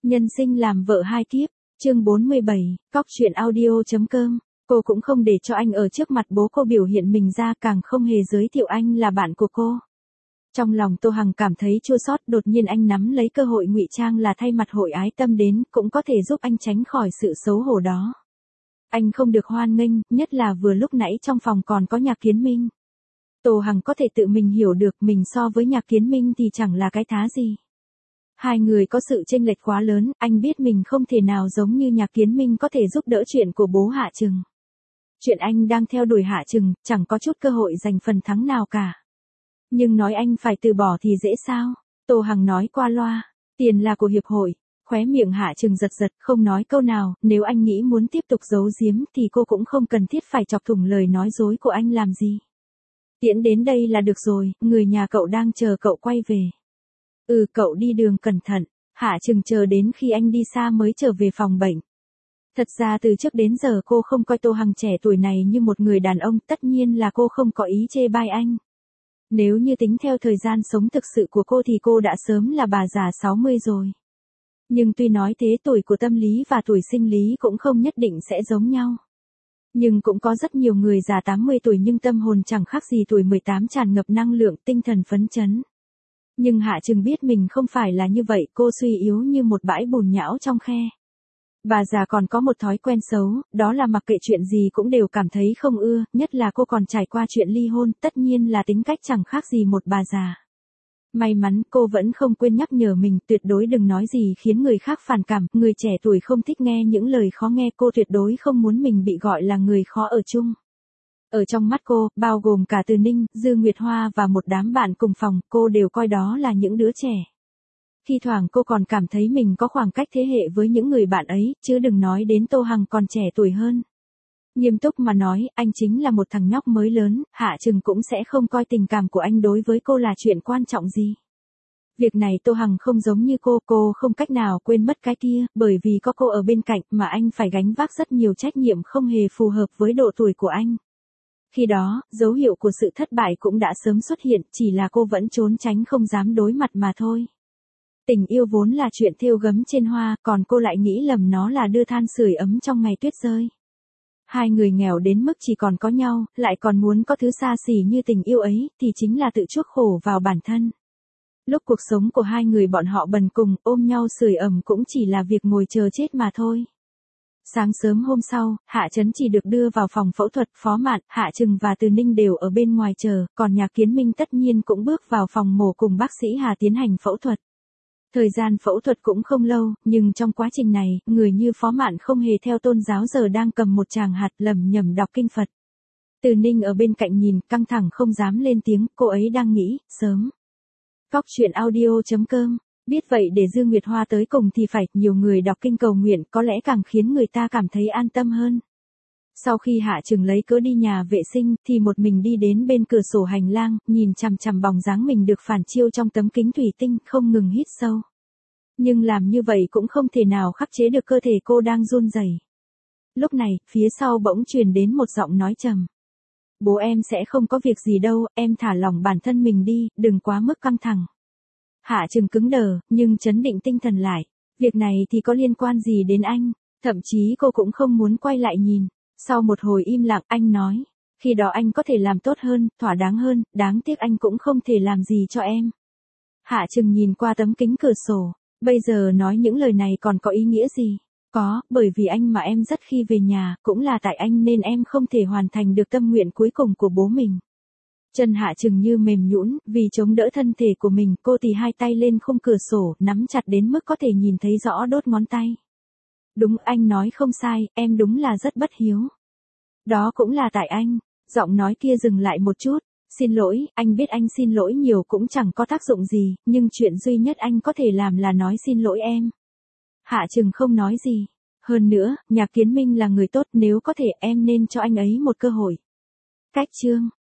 Nhân sinh làm vợ hai kiếp, chương 47, cóc truyện audio.com. Cô cũng không để cho anh ở trước mặt bố cô biểu hiện mình ra, càng không hề giới thiệu anh là bạn của cô. Trong lòng Tô Hằng cảm thấy chua xót, đột nhiên anh nắm lấy cơ hội ngụy trang là thay mặt hội ái tâm đến, cũng có thể giúp anh tránh khỏi sự xấu hổ đó. Anh không được hoan nghênh, nhất là vừa lúc nãy trong phòng còn có Nhạc Kiến Minh. Tô Hằng có thể tự mình hiểu được mình so với Nhạc Kiến Minh thì chẳng là cái thá gì. Hai người có sự chênh lệch quá lớn, anh biết mình không thể nào giống như Nhạc Kiến Minh có thể giúp đỡ chuyện của bố Hạ Trừng. Chuyện anh đang theo đuổi Hạ Trừng, chẳng có chút cơ hội giành phần thắng nào cả. Nhưng nói anh phải từ bỏ thì dễ sao? Tô Hằng nói qua loa, tiền là của hiệp hội. Khóe miệng Hạ Trừng giật giật, không nói câu nào, nếu anh nghĩ muốn tiếp tục giấu giếm thì cô cũng không cần thiết phải chọc thủng lời nói dối của anh làm gì. Tiễn đến đây là được rồi, người nhà cậu đang chờ cậu quay về. Cậu đi đường cẩn thận. Hạ Trừng chờ đến khi anh đi xa mới trở về phòng bệnh. Thật ra từ trước đến giờ cô không coi Tô Hằng trẻ tuổi này như một người đàn ông, tất nhiên là cô không có ý chê bai anh. Nếu như tính theo thời gian sống thực sự của cô thì cô đã sớm là bà già 60 rồi. Nhưng tuy nói thế, tuổi của tâm lý và tuổi sinh lý cũng không nhất định sẽ giống nhau. Nhưng cũng có rất nhiều người già 80 tuổi nhưng tâm hồn chẳng khác gì tuổi 18, tràn ngập năng lượng, tinh thần phấn chấn. Nhưng Hạ Trừng biết mình không phải là như vậy, cô suy yếu như một bãi bùn nhão trong khe. Bà già còn có một thói quen xấu, đó là mặc kệ chuyện gì cũng đều cảm thấy không ưa, nhất là cô còn trải qua chuyện ly hôn, tất nhiên là tính cách chẳng khác gì một bà già. May mắn cô vẫn không quên nhắc nhở mình tuyệt đối đừng nói gì khiến người khác phản cảm, người trẻ tuổi không thích nghe những lời khó nghe, cô tuyệt đối không muốn mình bị gọi là người khó ở chung. Ở trong mắt cô, bao gồm cả Từ Ninh, Dư Nguyệt Hoa và một đám bạn cùng phòng, cô đều coi đó là những đứa trẻ. Thi thoảng cô còn cảm thấy mình có khoảng cách thế hệ với những người bạn ấy, chứ đừng nói đến Tô Hằng còn trẻ tuổi hơn. Nghiêm túc mà nói, anh chính là một thằng nhóc mới lớn, Hạ Trừng cũng sẽ không coi tình cảm của anh đối với cô là chuyện quan trọng gì. Việc này Tô Hằng không giống như cô không cách nào quên mất cái kia, bởi vì có cô ở bên cạnh mà anh phải gánh vác rất nhiều trách nhiệm không hề phù hợp với độ tuổi của anh. Khi đó, dấu hiệu của sự thất bại cũng đã sớm xuất hiện, chỉ là cô vẫn trốn tránh không dám đối mặt mà thôi. Tình yêu vốn là chuyện thêu gấm trên hoa, còn cô lại nghĩ lầm nó là đưa than sưởi ấm trong ngày tuyết rơi. Hai người nghèo đến mức chỉ còn có nhau, lại còn muốn có thứ xa xỉ như tình yêu ấy, thì chính là tự chuốc khổ vào bản thân. Lúc cuộc sống của hai người bọn họ bần cùng, ôm nhau sưởi ấm cũng chỉ là việc ngồi chờ chết mà thôi. Sáng sớm hôm sau, Hạ Trấn chỉ được đưa vào phòng phẫu thuật, Phó Mạn, Hạ Trừng và Từ Ninh đều ở bên ngoài chờ, còn Nhạc Kiến Minh tất nhiên cũng bước vào phòng mổ cùng bác sĩ Hà tiến hành phẫu thuật. Thời gian phẫu thuật cũng không lâu, nhưng trong quá trình này, người như Phó Mạn không hề theo tôn giáo giờ đang cầm một tràng hạt lẩm nhẩm đọc kinh Phật. Từ Ninh ở bên cạnh nhìn, căng thẳng không dám lên tiếng, cô ấy đang nghĩ, sớm. Cóc truyện audio.com. Biết vậy để Dư Nguyệt Hoa tới cùng thì phải, nhiều người đọc kinh cầu nguyện có lẽ càng khiến người ta cảm thấy an tâm hơn. Sau khi Hạ Trừng lấy cớ đi nhà vệ sinh, thì một mình đi đến bên cửa sổ hành lang, nhìn chằm chằm bóng dáng mình được phản chiếu trong tấm kính thủy tinh, không ngừng hít sâu. Nhưng làm như vậy cũng không thể nào khắc chế được cơ thể cô đang run rẩy. Lúc này, phía sau bỗng truyền đến một giọng nói trầm. Bố em sẽ không có việc gì đâu, em thả lỏng bản thân mình đi, đừng quá mức căng thẳng. Hạ Trừng cứng đờ, nhưng trấn định tinh thần lại. Việc này thì có liên quan gì đến anh? Thậm chí cô cũng không muốn quay lại nhìn. Sau một hồi im lặng, anh nói. Khi đó anh có thể làm tốt hơn, thỏa đáng hơn, đáng tiếc anh cũng không thể làm gì cho em. Hạ Trừng nhìn qua tấm kính cửa sổ. Bây giờ nói những lời này còn có ý nghĩa gì? Có, bởi vì anh mà em rất khi về nhà, cũng là tại anh nên em không thể hoàn thành được tâm nguyện cuối cùng của bố mình. Chân Hạ Trừng như mềm nhũn, vì chống đỡ thân thể của mình, cô tì hai tay lên khung cửa sổ, nắm chặt đến mức có thể nhìn thấy rõ đốt ngón tay. Đúng, anh nói không sai, em đúng là rất bất hiếu. Đó cũng là tại anh. Giọng nói kia dừng lại một chút. Xin lỗi, anh biết anh xin lỗi nhiều cũng chẳng có tác dụng gì, nhưng chuyện duy nhất anh có thể làm là nói xin lỗi em. Hạ Trừng không nói gì. Hơn nữa, Nhạc Kiến Minh là người tốt, nếu có thể em nên cho anh ấy một cơ hội. Cách chương.